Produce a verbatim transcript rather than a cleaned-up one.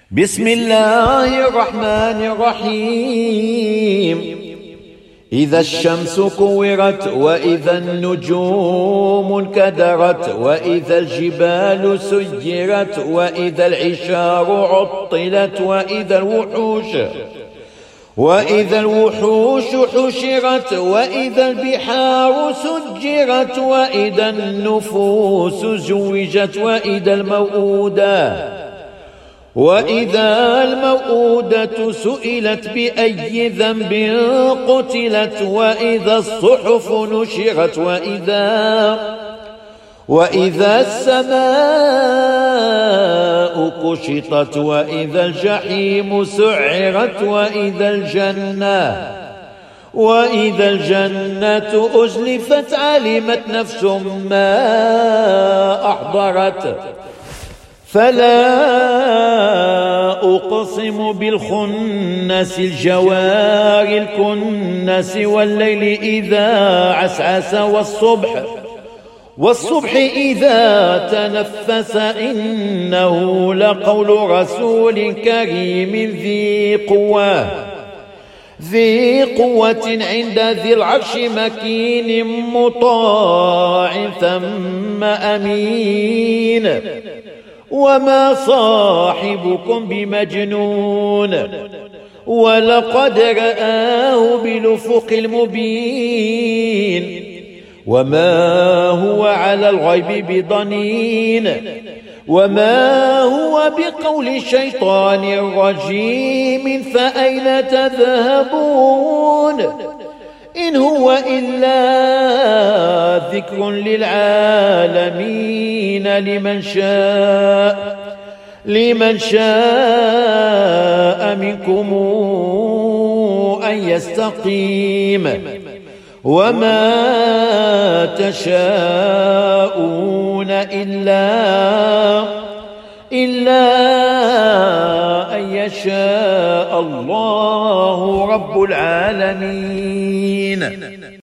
بسم الله الرحمن الرحيم. إذا الشمس كورت وإذا النجوم انكدرت وإذا الجبال سيرت وإذا العشار عطلت وإذا الوحوش وإذا الوحوش حشرت وإذا البحار سجرت وإذا النفوس زوجت وإذا الموءودة وإذا الموءودة سئلت بأي ذنب قتلت وإذا الصحف نشرت وإذا وإذا السماء كشطت وإذا الجحيم سعرت وإذا الجنة وإذا الجنة أزلفت علمت نفس ما أحضرت. فلا أقسم بالخنس الجوار الكنس والليل إذا عسعس والصبح والصبح إذا تنفس إنه لقول رسول كريم ذي قوة ذي قوة عند ذي العرش مكين مطاع ثم أمين. وما صاحبكم بمجنون ولقد رآه بالأفق المبين وما هو على الغيب بضنين وما هو بقول شيطان رجيم فأين تذهبون إن هو إلا ذكر للعالمين لمن شاء لمن شاء منكم أن يستقيم وما تشاءون إلا إلا أن يشاء الله رب العالمين.